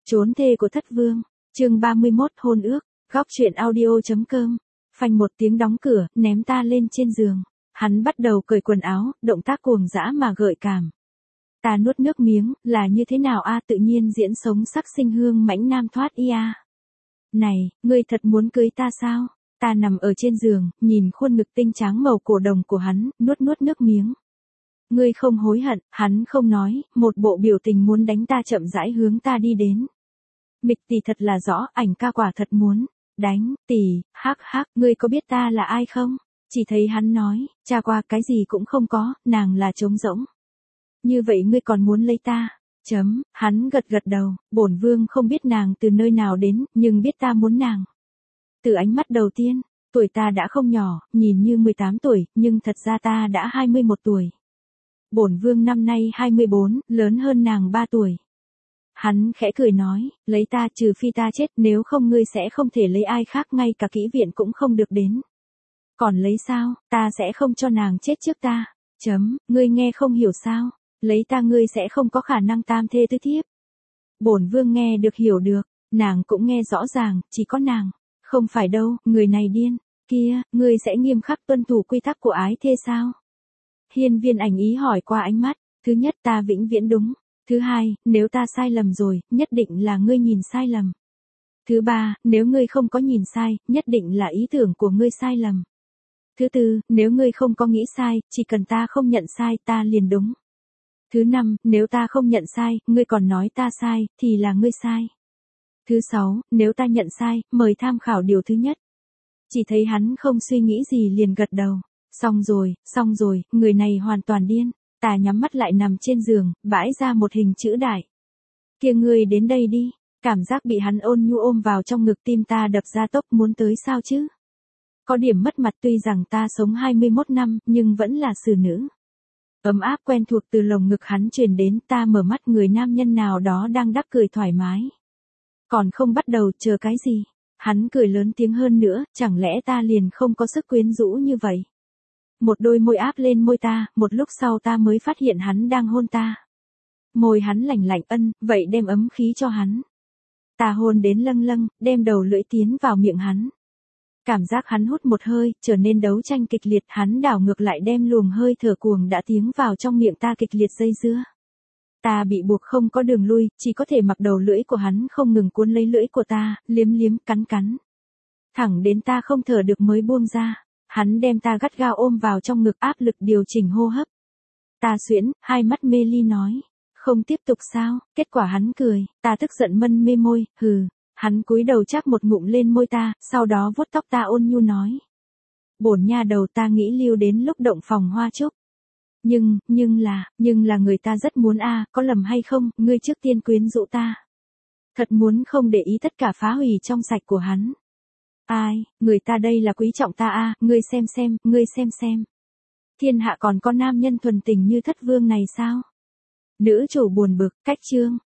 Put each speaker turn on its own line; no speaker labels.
Trốn thê của thất vương, chương 31 hôn ước, góc truyện audio.com. Phanh một tiếng đóng cửa, ném ta lên trên giường. Hắn bắt đầu cởi quần áo, động tác cuồng dã mà gợi cảm. Ta nuốt nước miếng, là như thế nào a, tự nhiên diễn sống sắc sinh hương mãnh nam thoát ia. Này, ngươi thật muốn cưới ta sao? Ta nằm ở trên giường, nhìn khuôn ngực tinh tráng màu cổ đồng của hắn, nuốt nước miếng. Ngươi không hối hận, hắn không nói, một bộ biểu tình muốn đánh ta chậm rãi hướng ta đi đến. Mịch tỷ thật là rõ, ảnh ca quả thật muốn đánh, tỷ, hắc hắc, ngươi có biết ta là ai không? Chỉ thấy hắn nói, cha qua cái gì cũng không có, nàng là trống rỗng. Như vậy ngươi còn muốn lấy ta? Hắn gật đầu, bổn vương không biết nàng từ nơi nào đến, nhưng biết ta muốn nàng. Từ ánh mắt đầu tiên, tuổi ta đã không nhỏ, nhìn như 18 tuổi, nhưng thật ra ta đã 21 tuổi. Bổn vương năm nay 24, lớn hơn nàng 3 tuổi. Hắn khẽ cười nói, lấy ta trừ phi ta chết, nếu không ngươi sẽ không thể lấy ai khác, ngay cả kỹ viện cũng không được đến. Còn lấy sao, ta sẽ không cho nàng chết trước ta. Ngươi nghe không hiểu sao, lấy ta ngươi sẽ không có khả năng tam thê tứ thiếp. Bổn vương nghe được hiểu được, nàng cũng nghe rõ ràng, chỉ có nàng. Không phải đâu, người này điên, kia, ngươi sẽ nghiêm khắc tuân thủ quy tắc của ái thê sao? Hiên Viên Ảnh ý hỏi qua ánh mắt, thứ nhất ta vĩnh viễn đúng, thứ hai, nếu ta sai lầm rồi, nhất định là ngươi nhìn sai lầm. Thứ ba, nếu ngươi không có nhìn sai, nhất định là ý tưởng của ngươi sai lầm. Thứ tư, nếu ngươi không có nghĩ sai, chỉ cần ta không nhận sai ta liền đúng. Thứ năm, nếu ta không nhận sai, ngươi còn nói ta sai, thì là ngươi sai. Thứ sáu, nếu ta nhận sai, mời tham khảo điều thứ nhất. Chỉ thấy hắn không suy nghĩ gì liền gật đầu. Xong rồi, người này hoàn toàn điên. Ta nhắm mắt lại nằm trên giường, bãi ra một hình chữ đại. Kia ngươi đến đây đi. Cảm giác bị hắn ôn nhu ôm vào trong ngực, tim ta đập ra tốc, muốn tới sao chứ. Có điểm mất mặt, tuy rằng ta sống 21 năm, nhưng vẫn là xử nữ. Ấm áp quen thuộc từ lồng ngực hắn truyền đến, ta mở mắt, người nam nhân nào đó đang đắc cười thoải mái. Còn không bắt đầu, chờ cái gì? Hắn cười lớn tiếng hơn nữa, chẳng lẽ ta liền không có sức quyến rũ như vậy? Một đôi môi áp lên môi ta, một lúc sau ta mới phát hiện hắn đang hôn ta. Môi hắn lạnh lạnh, vậy đem ấm khí cho hắn. Ta hôn đến lâng, đem đầu lưỡi tiến vào miệng hắn. Cảm giác hắn hút một hơi, trở nên đấu tranh kịch liệt, hắn đảo ngược lại đem luồng hơi thở cuồng đã tiến vào trong miệng ta kịch liệt dây dưa. Ta bị buộc không có đường lui, chỉ có thể mặc đầu lưỡi của hắn không ngừng cuốn lấy lưỡi của ta, liếm, cắn. Thẳng đến ta không thở được mới buông ra, hắn đem ta gắt gao ôm vào trong ngực, áp lực điều chỉnh hô hấp. Ta xuyễn, hai mắt mê ly nói, không tiếp tục sao, kết quả hắn cười, ta tức giận mân mê môi, hừ. Hắn cúi đầu chắc một ngụm lên môi ta, sau đó vuốt tóc ta ôn nhu nói. Bổn nha đầu, ta nghĩ lưu đến lúc động phòng hoa trúc. Nhưng là người ta rất muốn a, có lầm hay không, ngươi trước tiên quyến rũ ta. Thật muốn không để ý tất cả phá hủy trong sạch của hắn. Ai, người ta đây là quý trọng ta a, ngươi xem. Thiên hạ còn có nam nhân thuần tình như thất vương này sao? Nữ chủ buồn bực, cách chương.